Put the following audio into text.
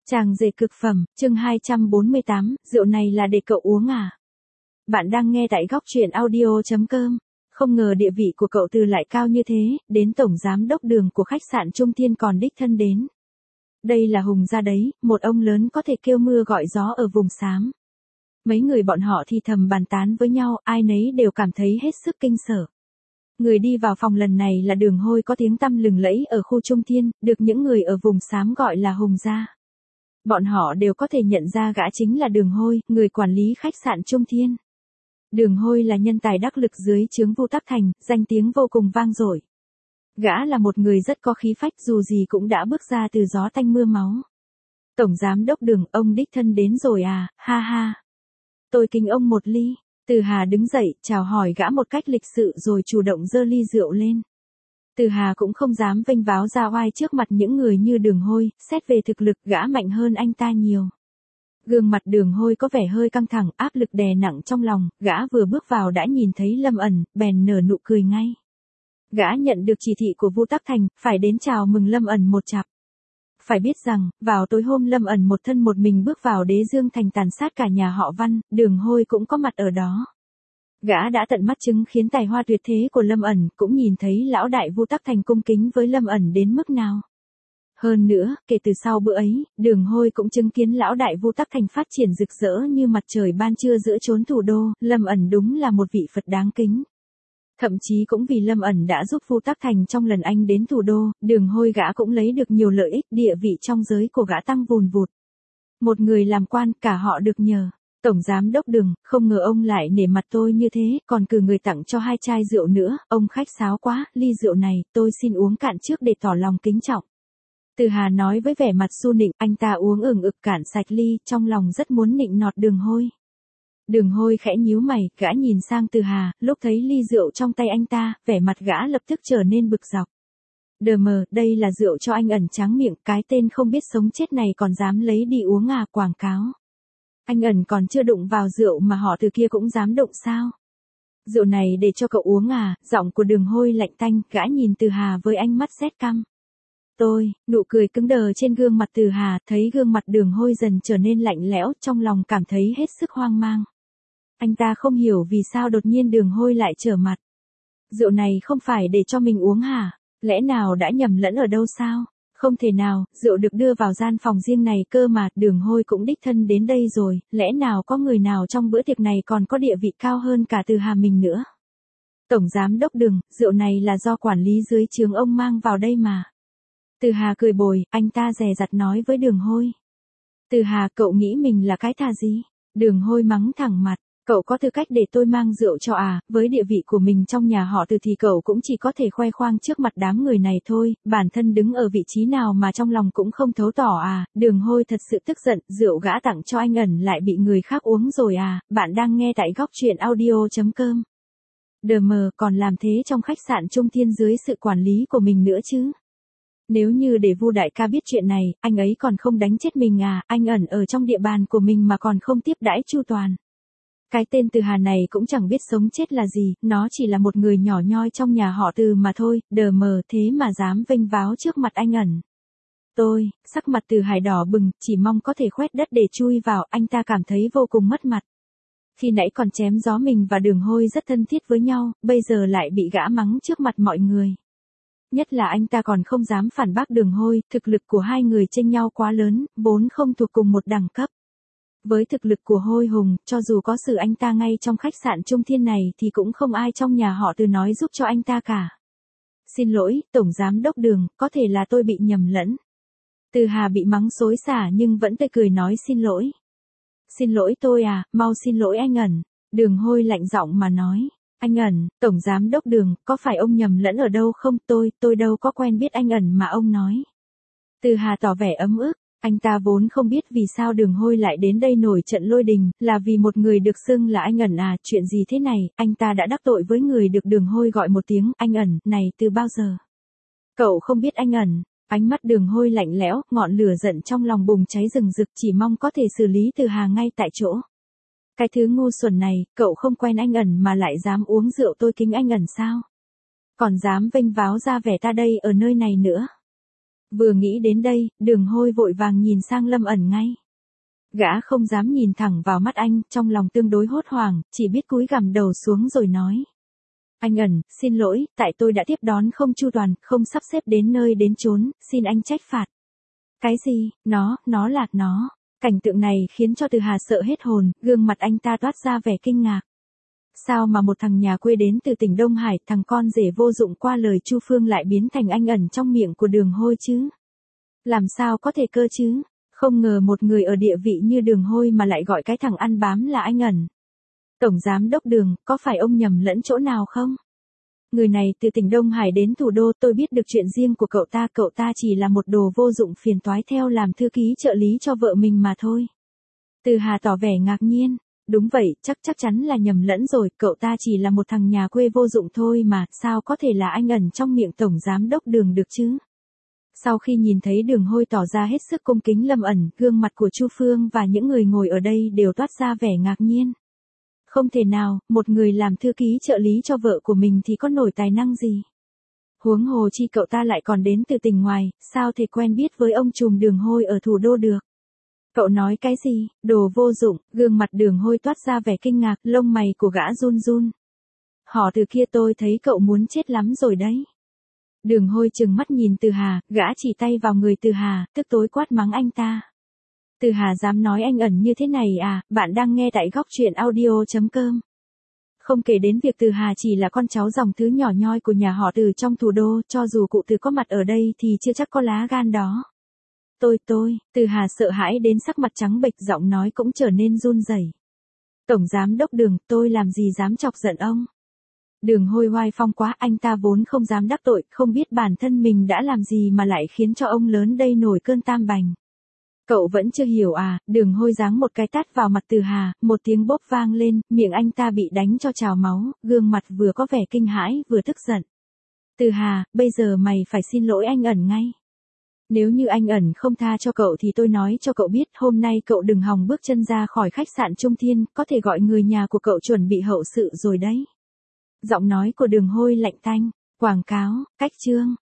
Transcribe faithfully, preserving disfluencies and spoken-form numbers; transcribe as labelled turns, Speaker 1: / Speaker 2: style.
Speaker 1: Chàng rể cực phẩm, chương hai trăm bốn mươi tám, rượu này là để cậu uống à? Bạn đang nghe tại góc truyện audio.com. Không ngờ địa vị của cậu Từ lại cao như thế, đến tổng giám đốc Đường của khách sạn Trung Thiên còn đích thân đến. Đây là Hùng gia đấy, một ông lớn có thể kêu mưa gọi gió ở vùng xám. Mấy người bọn họ thì thầm bàn tán với nhau, ai nấy đều cảm thấy hết sức kinh sợ. Người đi vào phòng lần này là Đường Hôi có tiếng tăm lừng lẫy ở khu Trung Thiên, được những người ở vùng xám gọi là Hùng gia. Bọn họ đều có thể nhận ra gã chính là Đường Hôi, người quản lý khách sạn Trung Thiên. Đường Hôi là nhân tài đắc lực dưới trướng Vu Tắc Thành, danh tiếng vô cùng vang dội. Gã là một người rất có khí phách, dù gì cũng đã bước ra từ gió tanh mưa máu. Tổng giám đốc Đường, ông đích thân đến rồi à, ha ha. Tôi kính ông một ly. Từ Hà đứng dậy, chào hỏi gã một cách lịch sự rồi chủ động giơ ly rượu lên. Từ Hà cũng không dám vênh váo ra oai trước mặt những người như Đường Hôi, xét về thực lực gã mạnh hơn anh ta nhiều. Gương mặt Đường Hôi có vẻ hơi căng thẳng, áp lực đè nặng trong lòng, gã vừa bước vào đã nhìn thấy Lâm ẩn, bèn nở nụ cười ngay. Gã nhận được chỉ thị của Vu Tắc Thành, phải đến chào mừng Lâm ẩn một chặp. Phải biết rằng, vào tối hôm Lâm ẩn một thân một mình bước vào Đế Dương Thành tàn sát cả nhà họ Văn, Đường Hôi cũng có mặt ở đó. Gã đã tận mắt chứng kiến tài hoa tuyệt thế của Lâm ẩn, cũng nhìn thấy lão đại Vu Tắc Thành cung kính với Lâm ẩn đến mức nào. Hơn nữa, kể từ sau bữa ấy, Đường Hôi cũng chứng kiến lão đại Vu Tắc Thành phát triển rực rỡ như mặt trời ban trưa giữa chốn thủ đô, Lâm ẩn đúng là một vị Phật đáng kính. Thậm chí cũng vì Lâm ẩn đã giúp Vu Tắc Thành trong lần anh đến thủ đô, Đường Hôi gã cũng lấy được nhiều lợi ích, địa vị trong giới của gã tăng vùn vụt. Một người làm quan, cả họ được nhờ. Tổng giám đốc Đường, không ngờ ông lại nể mặt tôi như thế, còn cử người tặng cho hai chai rượu nữa, ông khách sáo quá, ly rượu này, tôi xin uống cạn trước để tỏ lòng kính trọng. Từ Hà nói với vẻ mặt su nịnh, anh ta uống ửng ực cạn sạch ly, trong lòng rất muốn nịnh nọt Đường Hôi. Đường Hôi khẽ nhíu mày, gã nhìn sang Từ Hà, lúc thấy ly rượu trong tay anh ta, vẻ mặt gã lập tức trở nên bực dọc. Đờ mờ, đây là rượu cho anh ẩn tráng miệng, cái tên không biết sống chết này còn dám lấy đi uống à, quảng cáo. Anh ẩn còn chưa đụng vào rượu mà họ Từ kia cũng dám đụng sao? Rượu này để cho cậu uống à, giọng của Đường Hôi lạnh tanh, gã nhìn Từ Hà với ánh mắt rét căm. Tôi, nụ cười cứng đờ trên gương mặt Từ Hà, thấy gương mặt Đường Hôi dần trở nên lạnh lẽo, trong lòng cảm thấy hết sức hoang mang. Anh ta không hiểu vì sao đột nhiên Đường Hôi lại trở mặt. Rượu này không phải để cho mình uống hả? Lẽ nào đã nhầm lẫn ở đâu sao? Không thể nào, rượu được đưa vào gian phòng riêng này cơ mà, Đường Hôi cũng đích thân đến đây rồi, lẽ nào có người nào trong bữa tiệc này còn có địa vị cao hơn cả Từ Hà mình nữa? Tổng giám đốc Đường, rượu này là do quản lý dưới trướng ông mang vào đây mà. Từ Hà cười bồi, anh ta dè dặt nói với Đường Hôi. Từ Hà, cậu nghĩ mình là cái thà gì? Đường Hôi mắng thẳng mặt, cậu có tư cách để tôi mang rượu cho à, với địa vị của mình trong nhà họ Từ thì cậu cũng chỉ có thể khoe khoang trước mặt đám người này thôi, bản thân đứng ở vị trí nào mà trong lòng cũng không thấu tỏ à, Đường Hôi thật sự tức giận, rượu gã tặng cho anh ẩn lại bị người khác uống rồi à, bạn đang nghe tại góc truyện audio.com. Đờ mờ, còn làm thế trong khách sạn Trung Thiên dưới sự quản lý của mình nữa chứ. Nếu như để Vu đại ca biết chuyện này, anh ấy còn không đánh chết mình à, anh ẩn ở trong địa bàn của mình mà còn không tiếp đãi chu toàn. Cái tên Từ Hà này cũng chẳng biết sống chết là gì, nó chỉ là một người nhỏ nhoi trong nhà họ Từ mà thôi, đờ mờ thế mà dám vênh váo trước mặt anh ẩn. Tôi, sắc mặt Từ Hải đỏ bừng, chỉ mong có thể khoét đất để chui vào, anh ta cảm thấy vô cùng mất mặt. Khi nãy còn chém gió mình và Đường Hôi rất thân thiết với nhau, bây giờ lại bị gã mắng trước mặt mọi người. Nhất là anh ta còn không dám phản bác Đường Hôi, thực lực của hai người chênh nhau quá lớn, vốn không thuộc cùng một đẳng cấp. Với thực lực của Hôi Hùng, cho dù có xử anh ta ngay trong khách sạn Trung Thiên này thì cũng không ai trong nhà họ Từ nói giúp cho anh ta cả. Xin lỗi, Tổng Giám đốc Đường, có thể là tôi bị nhầm lẫn. Từ Hà bị mắng xối xả nhưng vẫn tươi cười nói xin lỗi. Xin lỗi tôi à, mau xin lỗi anh ẩn. Đường Hôi lạnh giọng mà nói. Anh ẩn, Tổng Giám đốc Đường, có phải ông nhầm lẫn ở đâu không? Tôi, tôi đâu có quen biết anh ẩn mà ông nói. Từ Hà tỏ vẻ ấm ức. Anh ta vốn không biết vì sao Đường Hôi lại đến đây nổi trận lôi đình, là vì một người được xưng là anh ẩn à, chuyện gì thế này, anh ta đã đắc tội với người được Đường Hôi gọi một tiếng, anh ẩn, này từ bao giờ? Cậu không biết anh ẩn, ánh mắt Đường Hôi lạnh lẽo, ngọn lửa giận trong lòng bùng cháy rừng rực, chỉ mong có thể xử lý Từ Hà ngay tại chỗ. Cái thứ ngu xuẩn này, cậu không quen anh ẩn mà lại dám uống rượu tôi kính anh ẩn sao? Còn dám vênh váo ra vẻ ta đây ở nơi này nữa. Vừa nghĩ đến đây, Đường Hôi vội vàng nhìn sang Lâm ẩn ngay. Gã không dám nhìn thẳng vào mắt anh, trong lòng tương đối hốt hoảng, chỉ biết cúi gằm đầu xuống rồi nói. Anh ẩn, xin lỗi, tại tôi đã tiếp đón không chu toàn, không sắp xếp đến nơi đến chốn, xin anh trách phạt. Cái gì, nó, nó là nó. Cảnh tượng này khiến cho Từ Hà sợ hết hồn, gương mặt anh ta toát ra vẻ kinh ngạc. Sao mà một thằng nhà quê đến từ tỉnh Đông Hải, thằng con rể vô dụng qua lời Chu Phương lại biến thành anh ẩn trong miệng của Đường Hôi chứ? Làm sao có thể cơ chứ? Không ngờ một người ở địa vị như Đường Hôi mà lại gọi cái thằng ăn bám là anh ẩn. Tổng giám đốc Đường, có phải ông nhầm lẫn chỗ nào không? Người này từ tỉnh Đông Hải đến thủ đô, tôi biết được chuyện riêng của cậu ta, cậu ta chỉ là một đồ vô dụng phiền toái theo làm thư ký trợ lý cho vợ mình mà thôi. Từ Hà tỏ vẻ ngạc nhiên. Đúng vậy, chắc chắc chắn là nhầm lẫn rồi, cậu ta chỉ là một thằng nhà quê vô dụng thôi mà, sao có thể là anh ẩn trong miệng tổng giám đốc Đường được chứ? Sau khi nhìn thấy Đường Hôi tỏ ra hết sức cung kính Lâm ẩn, gương mặt của Chu Phương và những người ngồi ở đây đều toát ra vẻ ngạc nhiên. Không thể nào, một người làm thư ký trợ lý cho vợ của mình thì có nổi tài năng gì? Huống hồ chi cậu ta lại còn đến từ tỉnh ngoài, sao thể quen biết với ông trùm Đường Hôi ở thủ đô được? Cậu nói cái gì, đồ vô dụng, gương mặt Đường Hôi toát ra vẻ kinh ngạc, lông mày của gã run run. Họ Từ kia tôi thấy cậu muốn chết lắm rồi đấy. Đường Hôi trừng mắt nhìn Từ Hà, gã chỉ tay vào người Từ Hà, tức tối quát mắng anh ta. Từ Hà dám nói anh ẩn như thế này à, bạn đang nghe tại góc truyện audio chấm com. Không kể đến việc Từ Hà chỉ là con cháu dòng thứ nhỏ nhoi của nhà họ Từ trong thủ đô, cho dù cụ Từ có mặt ở đây thì chưa chắc có lá gan đó. Tôi tôi, Từ Hà sợ hãi đến sắc mặt trắng bệch, giọng nói cũng trở nên run rẩy. Tổng giám đốc Đường, tôi làm gì dám chọc giận ông? Đường Hôi oai phong quá, anh ta vốn không dám đắc tội, không biết bản thân mình đã làm gì mà lại khiến cho ông lớn đây nổi cơn tam bành. Cậu vẫn chưa hiểu à? Đường Hôi giáng một cái tát vào mặt Từ Hà, một tiếng bốp vang lên, miệng anh ta bị đánh cho trào máu, gương mặt vừa có vẻ kinh hãi vừa tức giận. Từ Hà, bây giờ mày phải xin lỗi anh ẩn ngay. Nếu như anh ẩn không tha cho cậu thì tôi nói cho cậu biết, hôm nay cậu đừng hòng bước chân ra khỏi khách sạn Trung Thiên, có thể gọi người nhà của cậu chuẩn bị hậu sự rồi đấy. Giọng nói của Đường Hôi lạnh tanh, quảng cáo, cách chương.